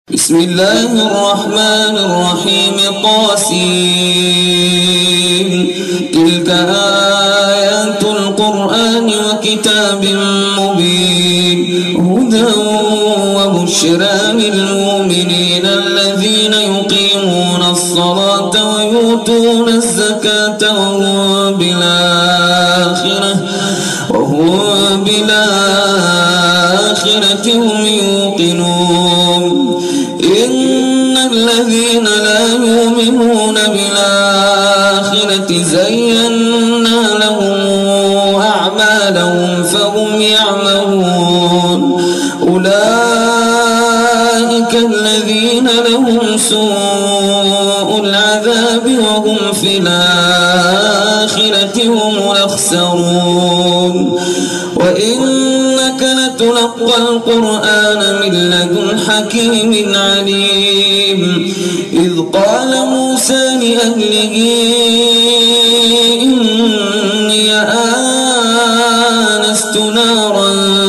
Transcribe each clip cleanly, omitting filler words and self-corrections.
بسم الله الرحمن الرحيم طاسين تلك آيات القرآن وكتاب مبين هدى وبشرى للمؤمنين الذين يقيمون الصلاة ويؤتون الزكاة وهم بالآخرة هم يوقنون إن الذين لا يؤمنون بالآخرة زينا لهم أعمالهم فهم يعمهون أولئك الذين لهم سوء العذاب وهم في الآخرة هم الأخسرون وإنك لتلقى القرآن من لدن حكيم عليم إذ قال موسى لأهله إني آنست نارا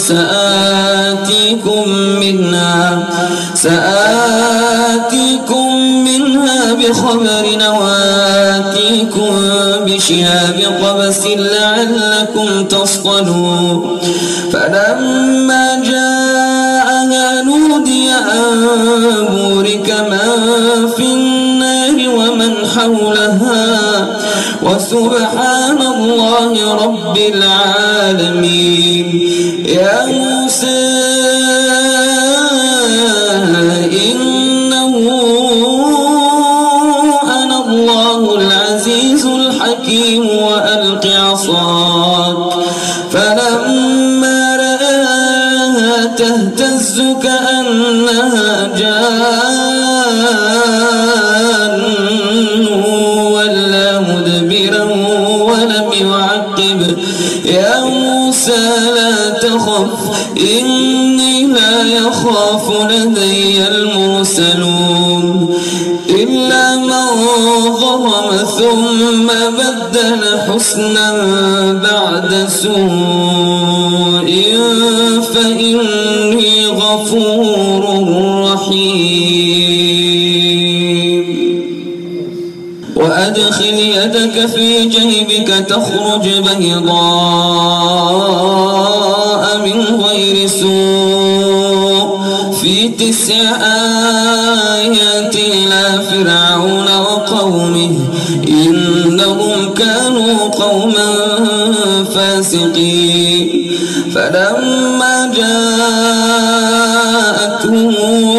سآتيكم منها بخبر وآتيكم بشهاب قبس لعلكم تصطلون فلما جاءها نودي أن بورك من في النار ومن حولها وسبحان الله رب العالمين يا موسى إنه أنا الله العزيز الحكيم وألق عصاك فلما رآها تهتز كأنها جان ولا مدبرا ولم يعقب يا موسى لا تخف إني لا يخاف لدي المرسلون إلا من ظلم ثم بدل حسنا بعد سوء فإني غفور رحيم وأدخل يدك في جيبك تخرج بيضاء من غير سوء في 9 آيات إلى فرعون وقومه إنهم كانوا قوما فاسقين فلما جاءتهم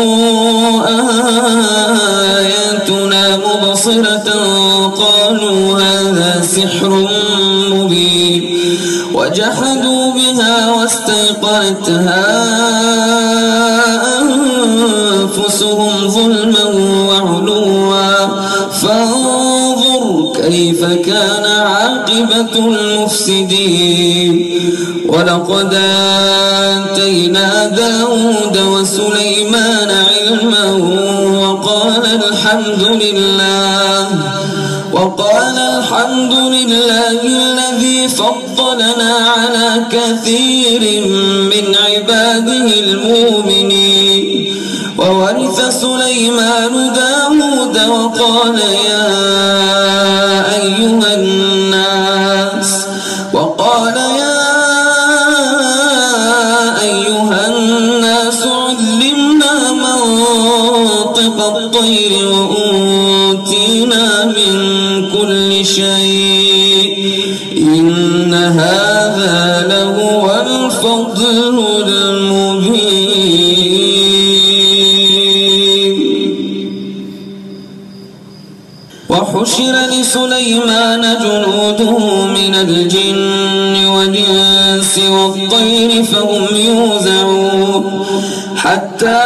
آياتنا مبصرة قالوا هذا سحر مبين وجحدوا بها واستيقنتها أنفسهم ظلما وعلوا فانظر كيف كان عاقبة المفسدين ولقد آتينا داود وسليمان علما وقال الحمد لله الذي فضلنا على كثير من عباده المؤمنين وورث سليمان داود وقال يا أيها الناس علمنا منطق الطير وأوتينا من كل شيء إن هذا لهو الفضل المبين وحشر لسليمان جنوده من الجن والإنس والطير فهم يوزعون حتى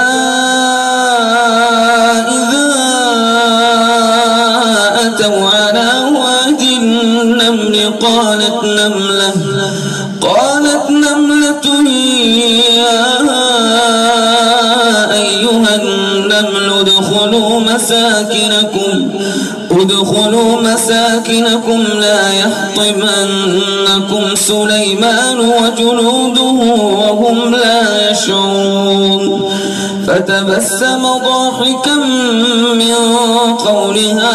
إذا أتوا على واد النمل قالت نملة يا أيها النمل ادخلوا مساكنكم لا يحطمنكم سليمان وجنوده وهم لا يشعرون فتبسم ضاحكا من قولها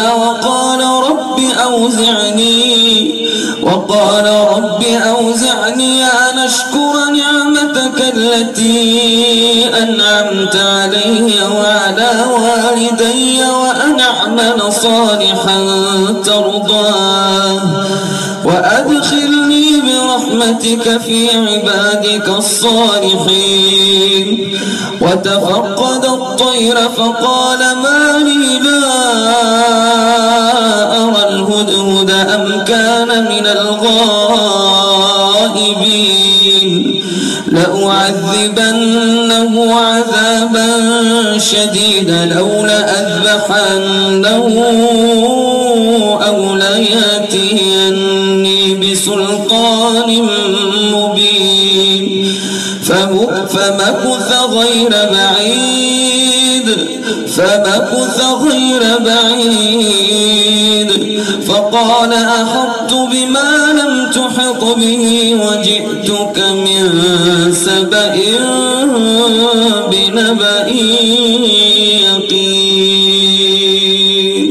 وقال رب أوزعني أن أشكر نعمتك التي أنعمت علي وعلى والدي وأن أعمل صالحا ترضاه وأدخلني برحمتك في عبادك الصالحين. وتفقد الطير فقال ما لي لا أرى الهدهد أم كان من الغائبين لأعذبنه عذابا شديدا أو لأذبحنه أو ليأتيني بسلطان مبين. فمكث غير بعيد فقال أحطت بما لم تحط به وجئتك من سبأ بنبأ يقين.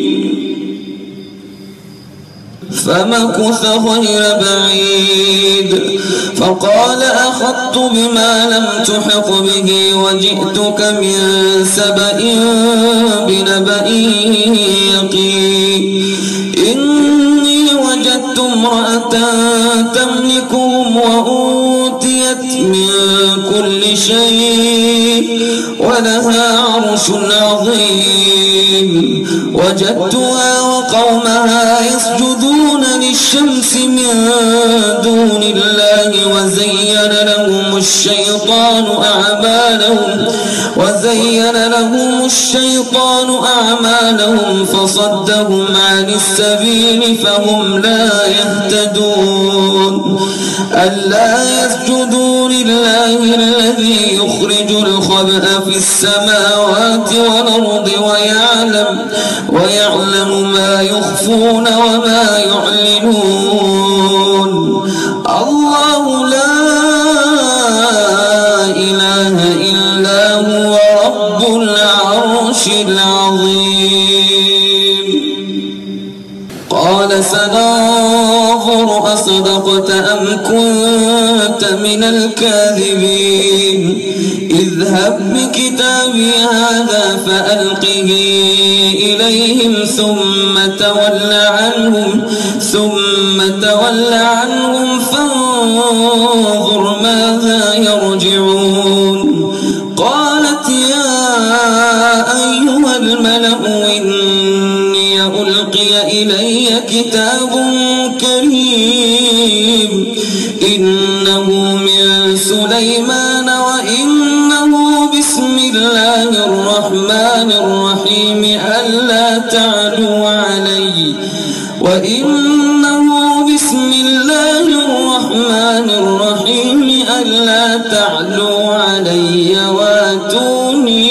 فمكث غير بعيد فقال أخذت بما لم تحط به وجئتك من سبأ بنبأ يقين. إني وجدت امرأة تملكهم وأوتيت من كل شيء ولها عرش عظيم. وجدتها وقومها يسجدون للشمس من دون الله وزين لهم الشيطان أعمالهم فصدهم عن السبيل فهم لا يهتدون. ألا يسجدوا لله الذي يخرج الخبأ في السماوات والأرض ويعلم ما يخفون وما يعلنون. الله لا إله إلا هو رب العرش العظيم. قال سننظر أصدقت أم كنت من الكاذبين. اذهب بكتابي هذا فألقه إليهم ثم تول عنهم فانظر ماذا يرجعون. قالت يا أيها الملأ إني ألقي إلي كتاب كريم إنه من سليمان وإنه بسم الله الرحمن الرحيم ألا تعلوا علي واتوني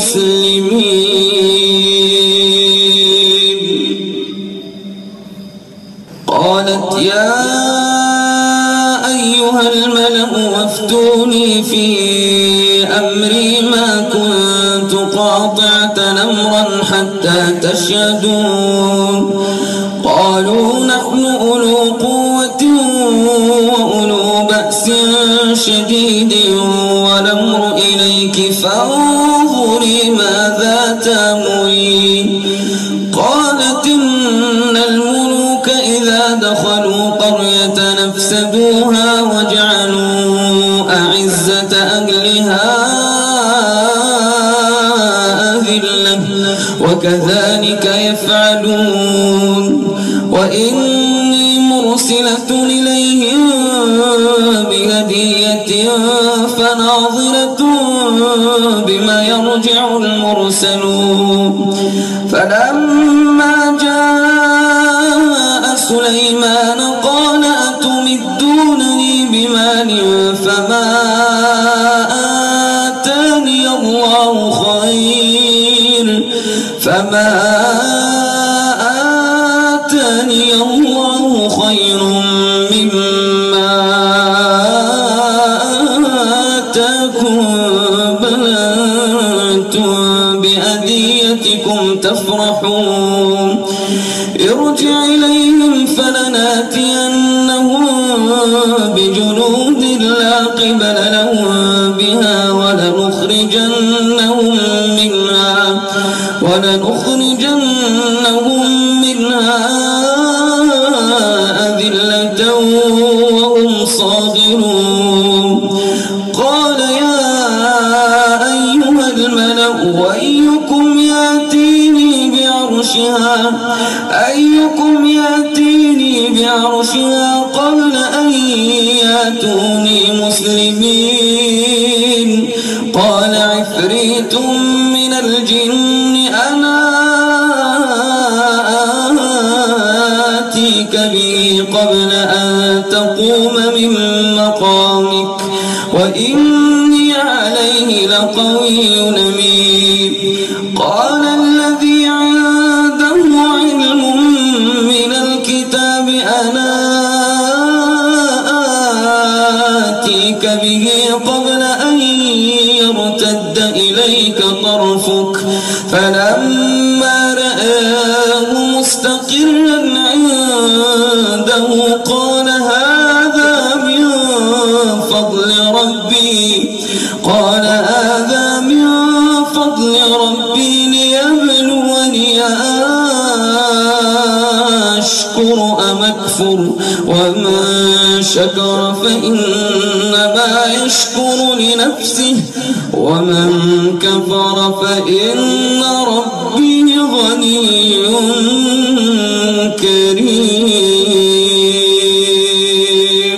مسلمين. قالت يا أيها الملأ وافتوني في أمري ما كنت قاطعة أمرا حتى تشهدون. قالوا نحن أولو قوة وأولو بأس شديد والأمر إليك فانظري ماذا تأمرين. قالت إن الملوك إذا دخلوا قرية أفسدوها وجعلوا أعزة أهلها أذلة وكذلك يفعلون. وإني مرسلة إليهم بهدية فناظرة بما يرجع المرسلون. فلما جاء سليمان قال أتمدونني بمال فما آتاني الله خير مما آتاكم بل بهديتكم تفرحون ارجع إليهم فلناتينهم بجنود لا قبل لهم بها ولنخرجنهم منها أذلة وهم صاغرون قال يا أيها الملأ أيكم يأتيني بعرشها قبل أن يأتوني مسلمين قال عفريت من الجن أنا آتيك به قبل أن تقوم من مقامك وإني عليه لقوي أمين قال الذي عنده علم من الكتاب أنا آتيك به قبل أن يرتد إليك طرفك فلما رآه مستقرا عنده قال هذا من فضل ربي ليبلوني أشكر أم أكفر ومن شكر فإنما يشكر لنفسه ومن كفر فإن ربي غني كريم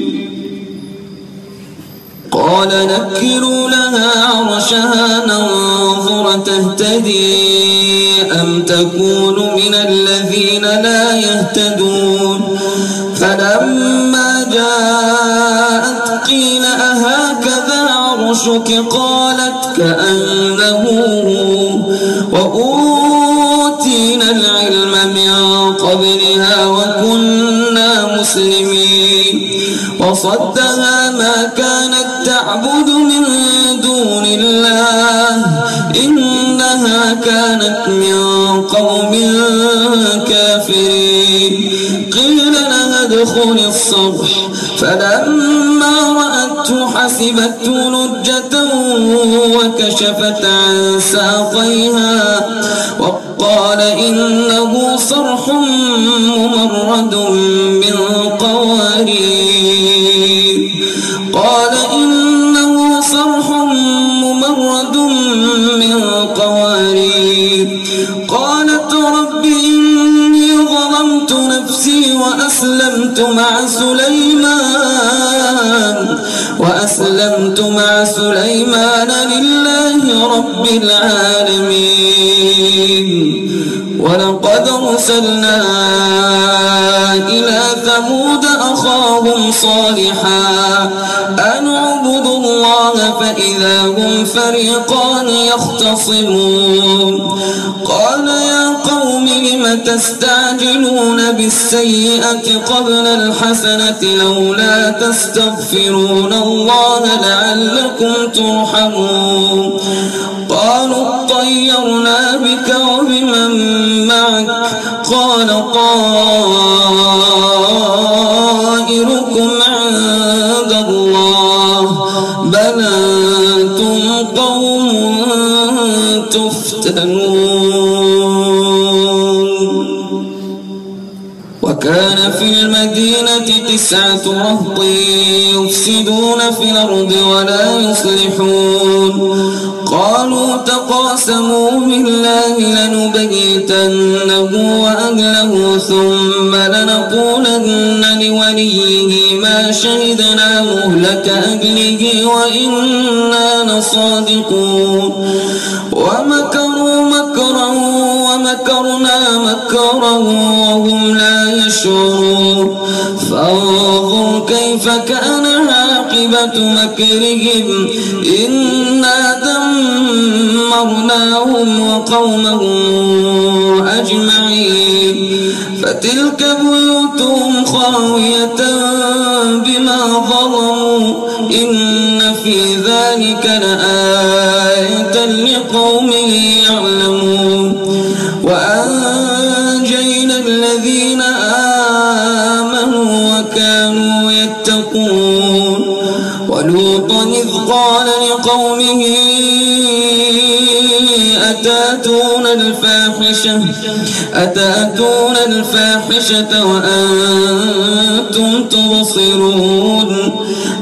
قال نكروا لها عرشها ننظر تهتدي أم تكون من الذين لا يهتدون فلما جاءت قيل أهكذا عرشك قالت كأنه وأوتينا العلم من قبلها وكنا مسلمين وصدها ما كانت تعبد من دون الله إنها كانت من قوم كافرين قيل لها ادخل الصرح فلما رأته حسبته لجة وكشفت عن ساقيها وقال إنه صرح ممرد من قوارير قالت رب إني ظلمت نفسي وأسلمت مع سليمان لله رب العالمين ولقد أرسلنا إلى ثمود أخاهم صالحا أن اعبدوا الله فإذا هم فريقان يختصمون قال يا قوم لم تستعجلون بالسيئة قبل الحسنة لولا تستغفرون الله لعلكم ترحمون قالوا اطيرنا بك وبمن معك قال طائركم عند الله بل أنتم قوم تفتنون وكان في المدينة 9 رهط يفسدون في الأرض ولا يصلحون قالوا تقاسموا بالله لنبيتنه وأهله ثم لنقولن لوليه ما شهدنا مهلك أهله وإنا لصادقون ومكروا مكرا ومكرنا مكرا وهم لا يشعرون فانظر كيف كان عاقبة مكرهم إنا دمرناهم وقومهم أجمعين فتلك بيوتهم خاوية بما ظلموا إن في ذلك لآية لقوم يعلمون يعلمون وأنجينا الذين آمنوا وكانوا يتقون ولوطا إذ قال لقومه أتأتون الفاحشة وأنتم تبصرون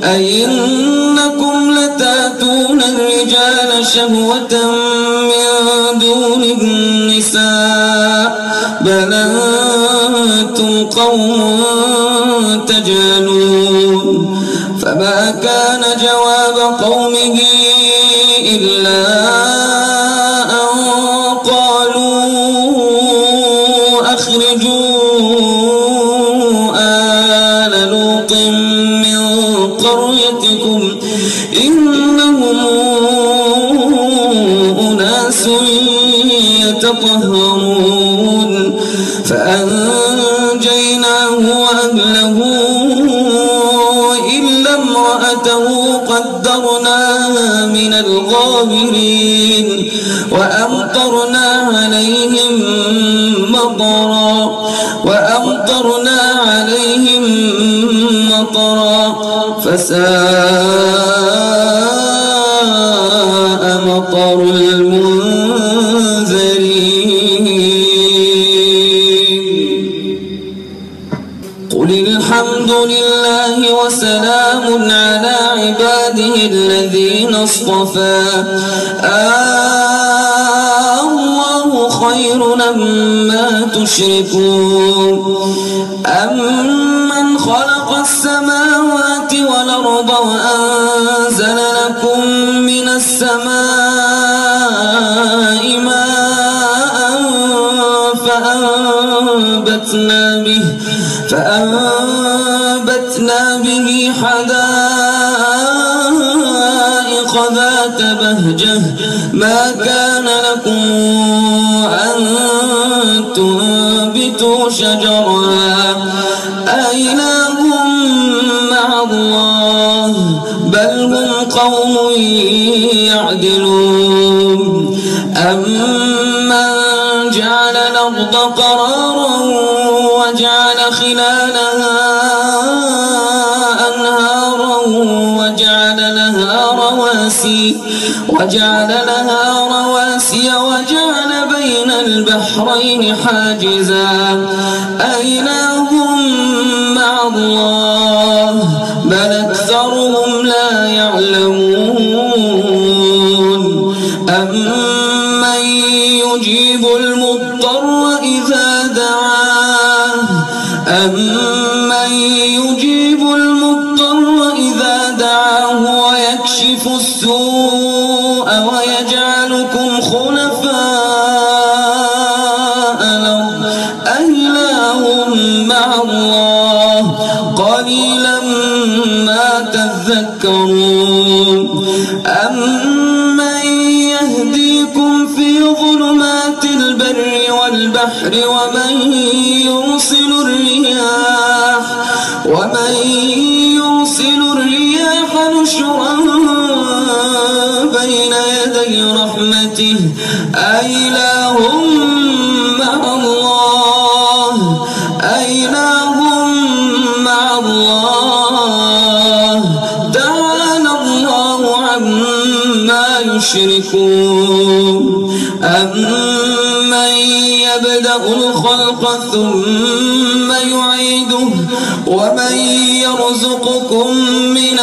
أئنكم لتأتون الرجال شهوة من دون النساء بل أنتم قوم تجهلون فما كان جواب قومه إلا أن قالوا أخرجوا آل لوط من قريتكم إنهم أناس يتطهرون فأنجيناه وأهله إلا امرأته قدرناها من الغابرين وأمطرنا عليهم مطرا فساء مطر المنذرين قل الحمد لله وسلام على عباده الذين اصطفى الله خير أما تشركون أمن خلق السماوات والأرض وأنزل لكم من السماء ماء فأنبتنا به حدائق ذات بهجة ما كان لكم أن تنبتوا شجرها أإله مع الله بل هم قوم يعدلون أمن جعل الأرض قرارا وجعل خلالها أنهارا وجعل لها رواسي وجعل بين البحرين حاجزا أإله مع الله بل أكثرهم لا يعلمون أمن يجيب المضطر إذا دعاه ويكشف السوء ويجعلكم خلفاء الأرض أإله مع الله قليلا ما تذكرون أمن يهديكم في ظلمات البر والبحر ومن يرسل الرياح نشرا بين يدي رحمته أإله مع الله تعالى الله عما يشركون أمن يبدأ الخلق ثم يعيده ومن يرزقكم من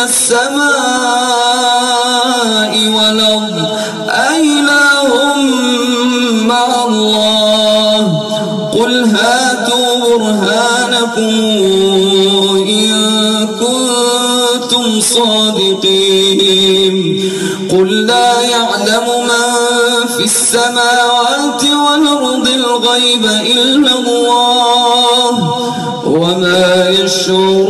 السماء والأرض أإله مع الله قل هاتوا برهانكم إن كنتم صادقين قل لا يعلم من في السماوات والأرض الغيب إلا الله وما يشعرون